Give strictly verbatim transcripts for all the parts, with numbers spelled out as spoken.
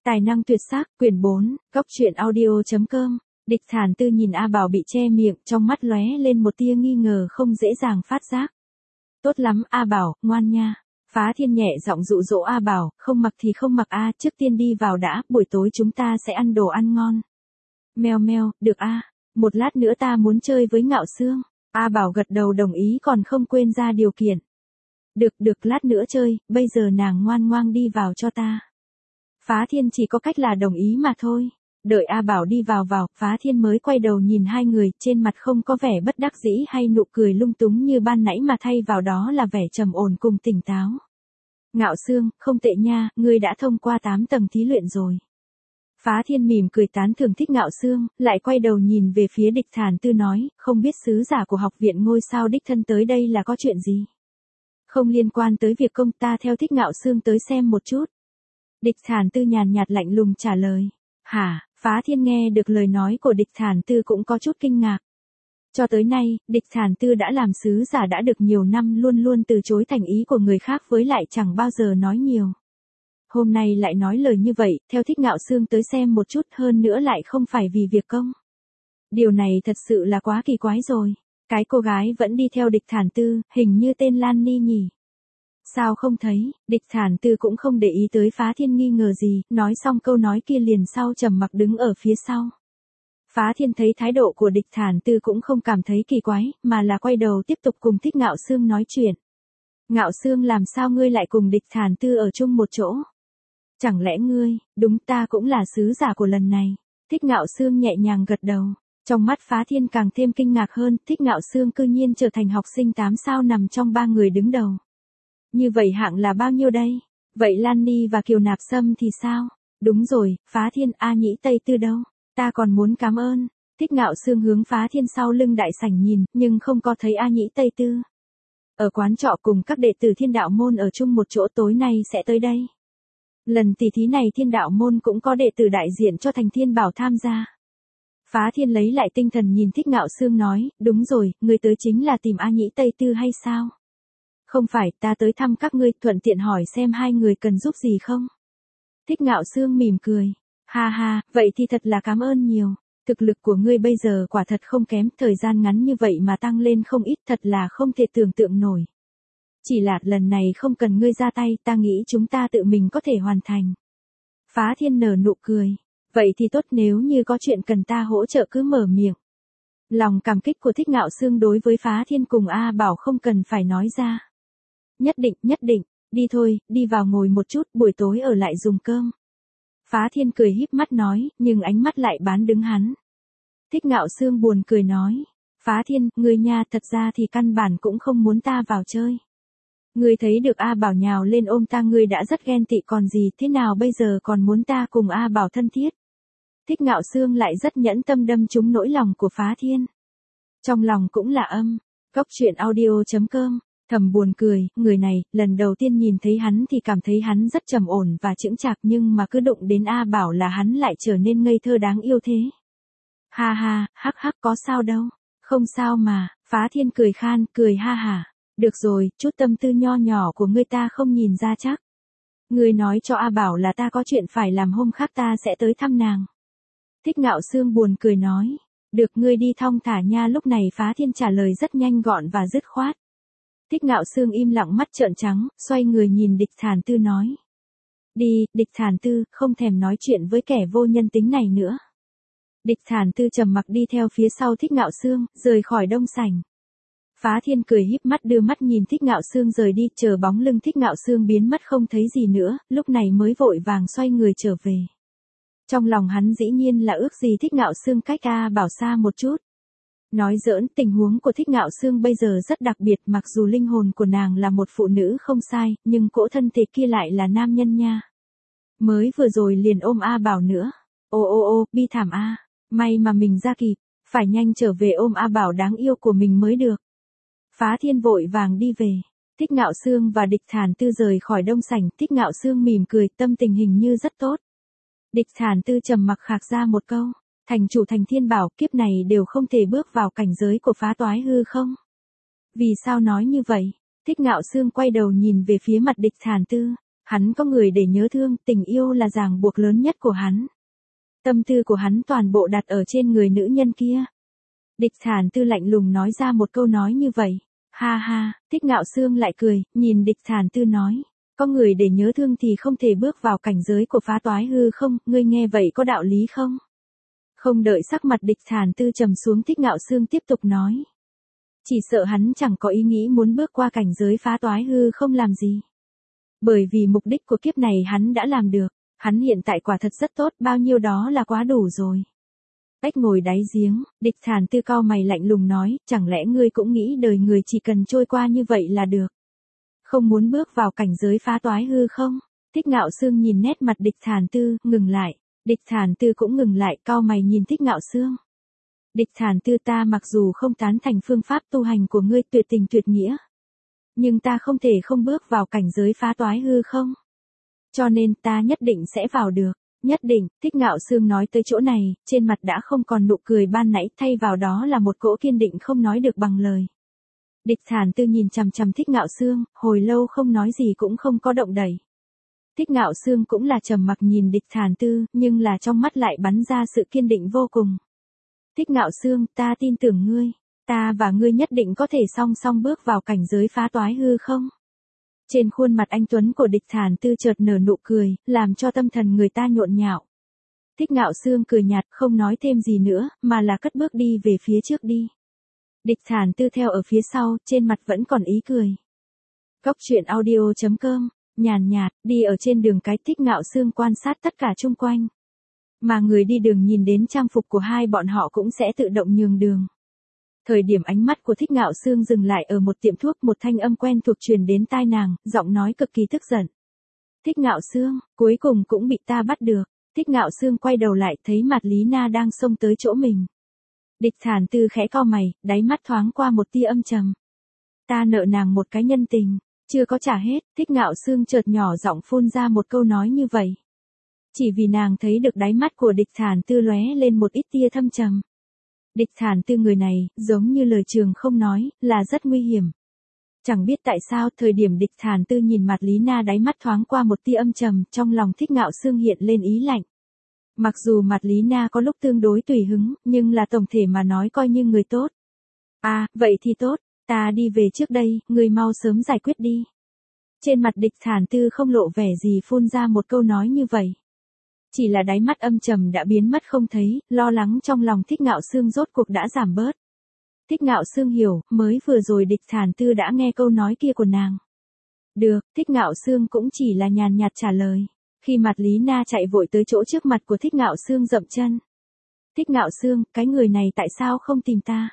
Tài năng tuyệt sắc, quyển bốn, góc truyện audio chấm com. Địch Thản Tư nhìn A Bảo bị che miệng, trong mắt lóe lên một tia nghi ngờ không dễ dàng phát giác. Tốt lắm A Bảo, ngoan nha. Phá Thiên nhẹ giọng dụ dỗ A Bảo, không mặc thì không mặc a, trước tiên đi vào đã, buổi tối chúng ta sẽ ăn đồ ăn ngon. Meo meo, được a, một lát nữa ta muốn chơi với Ngạo Sương. A Bảo gật đầu đồng ý còn không quên ra điều kiện. Được được, lát nữa chơi, bây giờ nàng ngoan ngoan đi vào cho ta. Phá Thiên chỉ có cách là đồng ý mà thôi. Đợi A Bảo đi vào vào, Phá Thiên mới quay đầu nhìn hai người, trên mặt không có vẻ bất đắc dĩ hay nụ cười lung túng như ban nãy mà thay vào đó là vẻ trầm ổn cùng tỉnh táo. Ngạo Sương, không tệ nha, ngươi đã thông qua tám tầng thí luyện rồi. Phá Thiên mỉm cười tán thưởng thích Ngạo Sương, lại quay đầu nhìn về phía Địch Thản Tư nói, không biết sứ giả của học viện ngôi sao đích thân tới đây là có chuyện gì? Không liên quan tới việc công, ta theo thích Ngạo Sương tới xem một chút. Địch Thản Tư nhàn nhạt lạnh lùng trả lời. Hả? Phá Thiên nghe được lời nói của Địch Thản Tư cũng có chút kinh ngạc. Cho tới nay, Địch Thản Tư đã làm sứ giả đã được nhiều năm, luôn luôn từ chối thành ý của người khác, với lại chẳng bao giờ nói nhiều. Hôm nay lại nói lời như vậy, theo thích Ngạo Sương tới xem một chút, hơn nữa lại không phải vì việc công. Điều này thật sự là quá kỳ quái rồi. Cái cô gái vẫn đi theo Địch Thản Tư, hình như tên Lan Ni nhỉ? Sao không thấy? Địch Thản Tư cũng không để ý tới Phá Thiên nghi ngờ gì, nói xong câu nói kia liền sau trầm mặc đứng ở phía sau. Phá Thiên thấy thái độ của Địch Thản Tư cũng không cảm thấy kỳ quái, mà là quay đầu tiếp tục cùng thích Ngạo Sương nói chuyện. Ngạo Sương, làm sao ngươi lại cùng Địch Thản Tư ở chung một chỗ? Chẳng lẽ ngươi, đúng, ta cũng là sứ giả của lần này. Thích Ngạo Sương nhẹ nhàng gật đầu. Trong mắt Phá Thiên càng thêm kinh ngạc hơn, thích Ngạo Sương cư nhiên trở thành học sinh tám sao nằm trong ba người đứng đầu. Như vậy hạng là bao nhiêu đây? Vậy Lan Ni và Kiều Nạp Sâm thì sao? Đúng rồi, Phá Thiên, A Nhĩ Tây Tư đâu? Ta còn muốn cảm ơn. Thích Ngạo Sương hướng Phá Thiên sau lưng đại sảnh nhìn, nhưng không có thấy A Nhĩ Tây Tư. Ở quán trọ cùng các đệ tử Thiên Đạo Môn ở chung một chỗ, tối nay sẽ tới đây. Lần tỷ thí này Thiên Đạo Môn cũng có đệ tử đại diện cho Thành Thiên Bảo tham gia. Phá Thiên lấy lại tinh thần nhìn thích Ngạo Sương nói, đúng rồi, người tới chính là tìm A Nhĩ Tây Tư hay sao? Không phải, ta tới thăm các ngươi, thuận tiện hỏi xem hai người cần giúp gì không? Thích Ngạo Sương mỉm cười. Ha ha, vậy thì thật là cảm ơn nhiều. Thực lực của ngươi bây giờ quả thật không kém, thời gian ngắn như vậy mà tăng lên không ít, thật là không thể tưởng tượng nổi. Chỉ là lần này không cần ngươi ra tay, ta nghĩ chúng ta tự mình có thể hoàn thành. Phá Thiên nở nụ cười. Vậy thì tốt, nếu như có chuyện cần ta hỗ trợ cứ mở miệng. Lòng cảm kích của thích Ngạo Sương đối với Phá Thiên cùng A Bảo không cần phải nói ra. Nhất định, nhất định, đi thôi, đi vào ngồi một chút, buổi tối ở lại dùng cơm. Phá Thiên cười híp mắt nói, nhưng ánh mắt lại bán đứng hắn. Thích Ngạo Sương buồn cười nói, Phá Thiên, ngươi nha, thật ra thì căn bản cũng không muốn ta vào chơi. Ngươi thấy được A Bảo nhào lên ôm ta, ngươi đã rất ghen tị còn gì, thế nào bây giờ còn muốn ta cùng A Bảo thân thiết. Thích Ngạo Sương lại rất nhẫn tâm đâm trúng nỗi lòng của Phá Thiên. Trong lòng cũng là âm, góc truyện audio chấm com. Thầm buồn cười, người này, lần đầu tiên nhìn thấy hắn thì cảm thấy hắn rất trầm ổn và chững chạc, nhưng mà cứ đụng đến A Bảo là hắn lại trở nên ngây thơ đáng yêu thế. Ha ha, hắc hắc, có sao đâu. Không sao mà, Phá Thiên cười khan, cười ha hả. Được rồi, chút tâm tư nho nhỏ của ngươi ta không nhìn ra chắc. Ngươi nói cho A Bảo là ta có chuyện phải làm, hôm khác ta sẽ tới thăm nàng. Thích Ngạo Sương buồn cười nói. Được, ngươi đi thong thả nha. Lúc này Phá Thiên trả lời rất nhanh gọn và dứt khoát. Thích Ngạo Sương im lặng mắt trợn trắng, xoay người nhìn Địch Thản Tư nói. Đi, Địch Thản Tư, không thèm nói chuyện với kẻ vô nhân tính này nữa. Địch Thản Tư trầm mặc đi theo phía sau Thích Ngạo Sương, rời khỏi đông sảnh. Phá Thiên cười híp mắt đưa mắt nhìn Thích Ngạo Sương rời đi, chờ bóng lưng Thích Ngạo Sương biến mất không thấy gì nữa, lúc này mới vội vàng xoay người trở về. Trong lòng hắn dĩ nhiên là ước gì Thích Ngạo Sương cách A Bảo xa một chút. Nói giỡn, tình huống của thích Ngạo Sương bây giờ rất đặc biệt, mặc dù linh hồn của nàng là một phụ nữ không sai, nhưng cỗ thân thể kia lại là nam nhân nha. Mới vừa rồi liền ôm A Bảo nữa. Ô ô ô, bi thảm A, may mà mình ra kịp, phải nhanh trở về ôm A Bảo đáng yêu của mình mới được. Phá Thiên vội vàng đi về. Thích Ngạo Sương và Địch Thản Tư rời khỏi đông sảnh, Thích Ngạo Sương mỉm cười, tâm tình hình như rất tốt. Địch Thản Tư trầm mặc khạc ra một câu. Thành chủ Thành Thiên Bảo, kiếp này đều không thể bước vào cảnh giới của phá toái hư không? Vì sao nói như vậy? Thích Ngạo Sương quay đầu nhìn về phía mặt Địch Thản Tư. Hắn có người để nhớ thương, tình yêu là ràng buộc lớn nhất của hắn. Tâm tư của hắn toàn bộ đặt ở trên người nữ nhân kia. Địch Thản Tư lạnh lùng nói ra một câu nói như vậy. Ha ha, Thích Ngạo Sương lại cười, nhìn Địch Thản Tư nói. Có người để nhớ thương thì không thể bước vào cảnh giới của phá toái hư không, ngươi nghe vậy có đạo lý không? Không đợi sắc mặt Địch Thản Tư trầm xuống, Thích Ngạo Sương tiếp tục nói. Chỉ sợ hắn chẳng có ý nghĩ muốn bước qua cảnh giới phá toái hư không làm gì. Bởi vì mục đích của kiếp này hắn đã làm được, hắn hiện tại quả thật rất tốt, bao nhiêu đó là quá đủ rồi. Ếch ngồi đáy giếng, Địch Thản Tư cau mày lạnh lùng nói, chẳng lẽ ngươi cũng nghĩ đời người chỉ cần trôi qua như vậy là được? Không muốn bước vào cảnh giới phá toái hư không? Thích Ngạo Sương nhìn nét mặt Địch Thản Tư, ngừng lại. Địch Thản Tư cũng ngừng lại, cau mày nhìn Thích Ngạo Sương. Địch Thản Tư, ta mặc dù không tán thành phương pháp tu hành của ngươi tuyệt tình tuyệt nghĩa, nhưng ta không thể không bước vào cảnh giới phá toái hư không. Cho nên ta nhất định sẽ vào được. Nhất định, Thích Ngạo Sương nói tới chỗ này, trên mặt đã không còn nụ cười ban nãy, thay vào đó là một cỗ kiên định không nói được bằng lời. Địch Thản Tư nhìn chằm chằm Thích Ngạo Sương, hồi lâu không nói gì cũng không có động đậy. Thích Ngạo Sương cũng là trầm mặc nhìn Địch Thản Tư, nhưng là trong mắt lại bắn ra sự kiên định vô cùng. Thích Ngạo Sương, ta tin tưởng ngươi, ta và ngươi nhất định có thể song song bước vào cảnh giới phá toái hư không? Trên khuôn mặt anh tuấn của Địch Thản Tư chợt nở nụ cười, làm cho tâm thần người ta nhộn nhạo. Thích Ngạo Sương cười nhạt, không nói thêm gì nữa, mà là cất bước đi về phía trước đi. Địch Thản Tư theo ở phía sau, trên mặt vẫn còn ý cười. Cốc truyện audio chấm com, nhàn nhạt, đi ở trên đường cái, Thích Ngạo Sương quan sát tất cả chung quanh. Mà người đi đường nhìn đến trang phục của hai bọn họ cũng sẽ tự động nhường đường. Thời điểm ánh mắt của Thích Ngạo Sương dừng lại ở một tiệm thuốc, một thanh âm quen thuộc truyền đến tai nàng, giọng nói cực kỳ tức giận. Thích Ngạo Sương, cuối cùng cũng bị ta bắt được. Thích Ngạo Sương quay đầu lại, thấy Mạt Lý Na đang xông tới chỗ mình. Địch Thản Tư khẽ cau mày, đáy mắt thoáng qua một tia âm trầm. Ta nợ nàng một cái nhân tình, chưa có trả hết. Thích Ngạo Sương chợt nhỏ giọng phun ra một câu nói như vậy. Chỉ vì nàng thấy được đáy mắt của Địch Thản Tư lóe lên một ít tia thâm trầm. Địch Thản Tư người này, giống như lời trường không nói, là rất nguy hiểm. Chẳng biết tại sao, thời điểm Địch Thản Tư nhìn Mạt Lý Na đáy mắt thoáng qua một tia âm trầm, trong lòng Thích Ngạo Sương hiện lên ý lạnh. Mặc dù Mạt Lý Na có lúc tương đối tùy hứng, nhưng là tổng thể mà nói coi như người tốt. À, vậy thì tốt, ta đi về trước đây, người mau sớm giải quyết đi. Trên mặt Địch Thản Tư không lộ vẻ gì, phun ra một câu nói như vậy. Chỉ là đáy mắt âm trầm đã biến mất không thấy, lo lắng trong lòng Thích Ngạo Sương rốt cuộc đã giảm bớt. Thích Ngạo Sương hiểu, mới vừa rồi Địch Thản Tư đã nghe câu nói kia của nàng. Được, Thích Ngạo Sương cũng chỉ là nhàn nhạt trả lời. Khi Mạt Lý Na chạy vội tới chỗ trước mặt của Thích Ngạo Sương dậm chân. Thích Ngạo Sương, cái người này tại sao không tìm ta?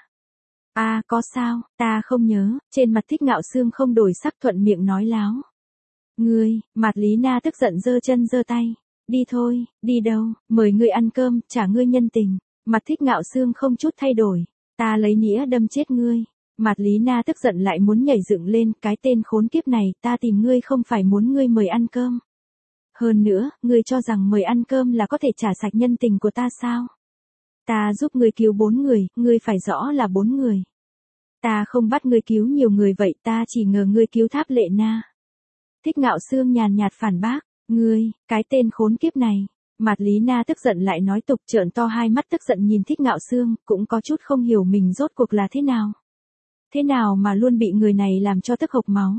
À, có sao, ta không nhớ. Trên mặt Thích Ngạo Sương không đổi sắc, thuận miệng nói láo. Ngươi, Mạt Lý Na tức giận giơ chân giơ tay. Đi thôi, đi đâu, mời ngươi ăn cơm, trả ngươi nhân tình. Mặt Thích Ngạo Sương không chút thay đổi. Ta lấy nĩa đâm chết ngươi. Mạt Lý Na tức giận lại muốn nhảy dựng lên, cái tên khốn kiếp này, ta tìm ngươi không phải muốn ngươi mời ăn cơm. Hơn nữa, ngươi cho rằng mời ăn cơm là có thể trả sạch nhân tình của ta sao? Ta giúp ngươi cứu bốn người, ngươi phải rõ là bốn người. Ta không bắt ngươi cứu nhiều người vậy, ta chỉ ngờ ngươi cứu Tháp Lệ Na. Thích Ngạo Sương nhàn nhạt phản bác, ngươi, cái tên khốn kiếp này. Mạt Lý Na tức giận lại nói tục, trợn to hai mắt tức giận nhìn Thích Ngạo Sương, cũng có chút không hiểu mình rốt cuộc là thế nào. Thế nào mà luôn bị người này làm cho tức hộc máu.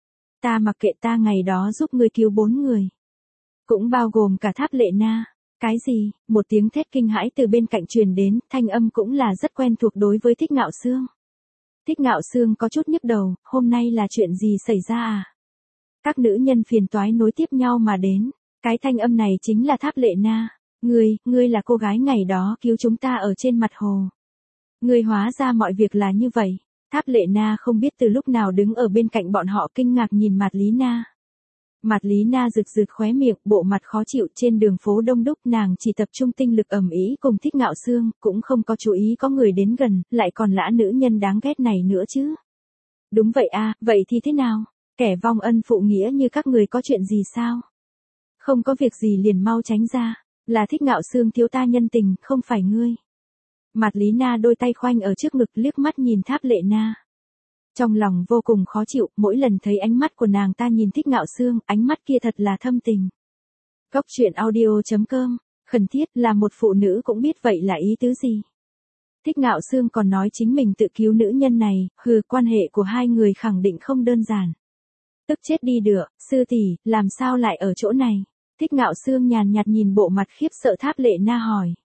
Ta mặc kệ, ta ngày đó giúp ngươi cứu bốn người. Cũng bao gồm cả Tháp Lệ Na. Cái gì? Một tiếng thét kinh hãi từ bên cạnh truyền đến, thanh âm cũng là rất quen thuộc đối với Thích Ngạo Sương. Thích Ngạo Sương có chút nhức đầu, hôm nay là chuyện gì xảy ra à? Các nữ nhân phiền toái nối tiếp nhau mà đến. Cái thanh âm này chính là Tháp Lệ Na. Ngươi, ngươi là cô gái ngày đó cứu chúng ta ở trên mặt hồ. Ngươi hóa ra mọi việc là như vậy. Tháp Lệ Na không biết từ lúc nào đứng ở bên cạnh bọn họ, kinh ngạc nhìn Mạt Lý Na. Mạt Lý Na rực rực khóe miệng, bộ mặt khó chịu. Trên đường phố đông đúc, nàng chỉ tập trung tinh lực ầm ĩ cùng Thích Ngạo Sương, cũng không có chú ý có người đến gần, lại còn lã nữ nhân đáng ghét này nữa chứ. Đúng vậy à, vậy thì thế nào? Kẻ vong ân phụ nghĩa như các người có chuyện gì sao? Không có việc gì liền mau tránh ra, là Thích Ngạo Sương thiếu ta nhân tình, không phải ngươi. Mạt Lý Na đôi tay khoanh ở trước ngực, liếc mắt nhìn Tháp Lệ Na. Trong lòng vô cùng khó chịu, mỗi lần thấy ánh mắt của nàng ta nhìn Thích Ngạo Sương, ánh mắt kia thật là thâm tình. Góc truyện audio chấm com, khẩn thiết là một phụ nữ cũng biết vậy là ý tứ gì. Thích Ngạo Sương còn nói chính mình tự cứu nữ nhân này, hừ, quan hệ của hai người khẳng định không đơn giản. Tức chết đi được, sư tỷ, làm sao lại ở chỗ này? Thích Ngạo Sương nhàn nhạt nhìn bộ mặt khiếp sợ Tháp Lệ Na hỏi.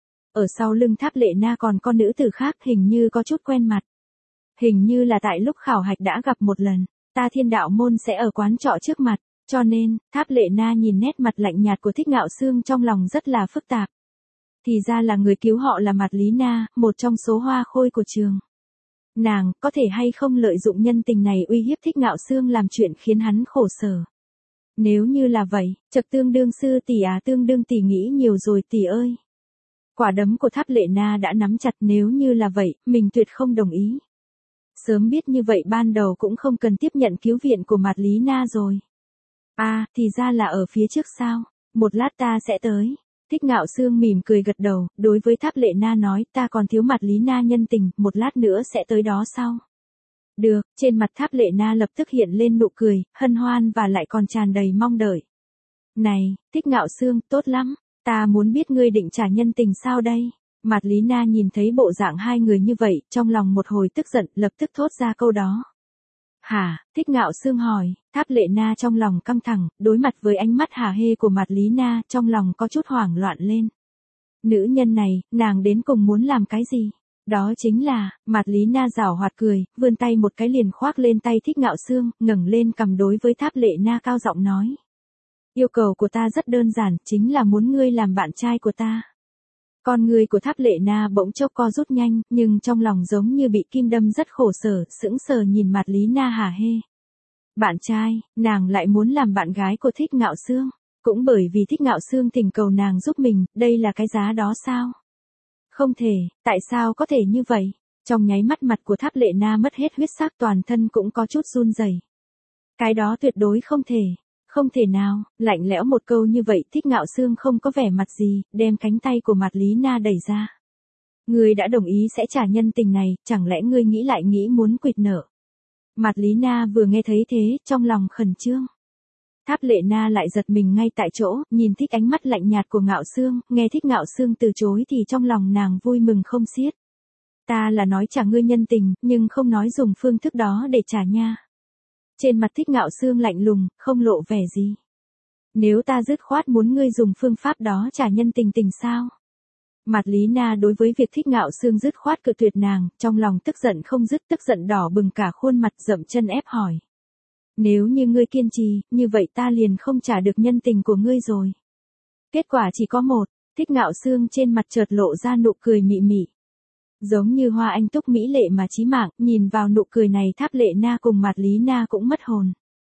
Ở sau lưng Tháp Lệ Na còn có nữ tử khác hình như có chút quen mặt. Hình như là tại lúc khảo hạch đã gặp một lần, ta Thiên Đạo môn sẽ ở quán trọ trước mặt, cho nên, Tháp Lệ Na nhìn nét mặt lạnh nhạt của Thích Ngạo Sương trong lòng rất là phức tạp. Thì ra là người cứu họ là Mạt Lý Na, một trong số hoa khôi của trường. Nàng, có thể hay không lợi dụng nhân tình này uy hiếp Thích Ngạo Sương làm chuyện khiến hắn khổ sở. Nếu như là vậy, chật tương đương sư tỷ à tương đương tỷ nghĩ nhiều rồi tỷ ơi. Quả đấm của Tháp Lệ Na đã nắm chặt, nếu như là vậy, mình tuyệt không đồng ý. Sớm biết như vậy ban đầu cũng không cần tiếp nhận cứu viện của Mạt Lý Na rồi. À, thì ra là ở phía trước sao, một lát ta sẽ tới. Thích Ngạo Sương mỉm cười gật đầu, đối với Tháp Lệ Na nói, ta còn thiếu Mạt Lý Na nhân tình, một lát nữa sẽ tới đó sau. Được, trên mặt Tháp Lệ Na lập tức hiện lên nụ cười, hân hoan và lại còn tràn đầy mong đợi. Này, Thích Ngạo Sương, tốt lắm, ta muốn biết ngươi định trả nhân tình sao đây? Mạt Lý Na nhìn thấy bộ dạng hai người như vậy, trong lòng một hồi tức giận, lập tức thốt ra câu đó. Hả? Thích Ngạo Sương hỏi, Tháp Lệ Na trong lòng căng thẳng, đối mặt với ánh mắt hả hê của Mạt Lý Na, trong lòng có chút hoảng loạn lên. Nữ nhân này, nàng đến cùng muốn làm cái gì? Đó chính là, Mạt Lý Na giảo hoạt cười, vươn tay một cái liền khoác lên tay Thích Ngạo Sương, ngẩng lên cầm đối với Tháp Lệ Na cao giọng nói. Yêu cầu của ta rất đơn giản, chính là muốn ngươi làm bạn trai của ta. Con người của Tháp Lệ Na bỗng chốc co rút nhanh, nhưng trong lòng giống như bị kim đâm rất khổ sở, sững sờ nhìn Mạt Lý Na hả hê. Bạn trai, nàng lại muốn làm bạn gái của Thích Ngạo Sương, cũng bởi vì Thích Ngạo Sương thỉnh cầu nàng giúp mình, đây là cái giá đó sao? Không thể, tại sao có thể như vậy? Trong nháy mắt mặt của Tháp Lệ Na mất hết huyết sắc, toàn thân cũng có chút run rẩy. Cái đó tuyệt đối không thể. Không thể nào, lạnh lẽo một câu như vậy, Thích Ngạo Sương không có vẻ mặt gì, đem cánh tay của Mạt Lý Na đẩy ra. Ngươi đã đồng ý sẽ trả nhân tình này, chẳng lẽ ngươi nghĩ lại nghĩ muốn quỵt nợ? Mạt Lý Na vừa nghe thấy thế, trong lòng khẩn trương. Tháp Lệ Na lại giật mình ngay tại chỗ, nhìn Thích ánh mắt lạnh nhạt của Ngạo Sương, nghe Thích Ngạo Sương từ chối thì trong lòng nàng vui mừng không xiết. Ta là nói trả ngươi nhân tình, nhưng không nói dùng phương thức đó để trả nha. Trên mặt Thích Ngạo Sương lạnh lùng, không lộ vẻ gì. Nếu ta dứt khoát muốn ngươi dùng phương pháp đó trả nhân tình tình sao? Mạt Lý Na đối với việc Thích Ngạo Sương dứt khoát cự tuyệt nàng, trong lòng tức giận không dứt, tức giận đỏ bừng cả khuôn mặt, dậm chân ép hỏi. Nếu như ngươi kiên trì, như vậy ta liền không trả được nhân tình của ngươi rồi. Kết quả chỉ có một, Thích Ngạo Sương trên mặt chợt lộ ra nụ cười mị mị. Giống như hoa anh túc mỹ lệ mà chí mạng, nhìn vào nụ cười này Tháp Lệ Na cùng Mạt Lý Na cũng mất hồn.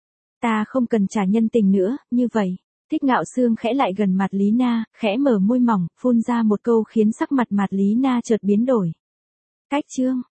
Ta không cần trả nhân tình nữa, như vậy. Thích Ngạo Sương khẽ lại gần Mạt Lý Na, khẽ mở môi mỏng, phun ra một câu khiến sắc mặt Mạt Lý Na chợt biến đổi. Cách chương,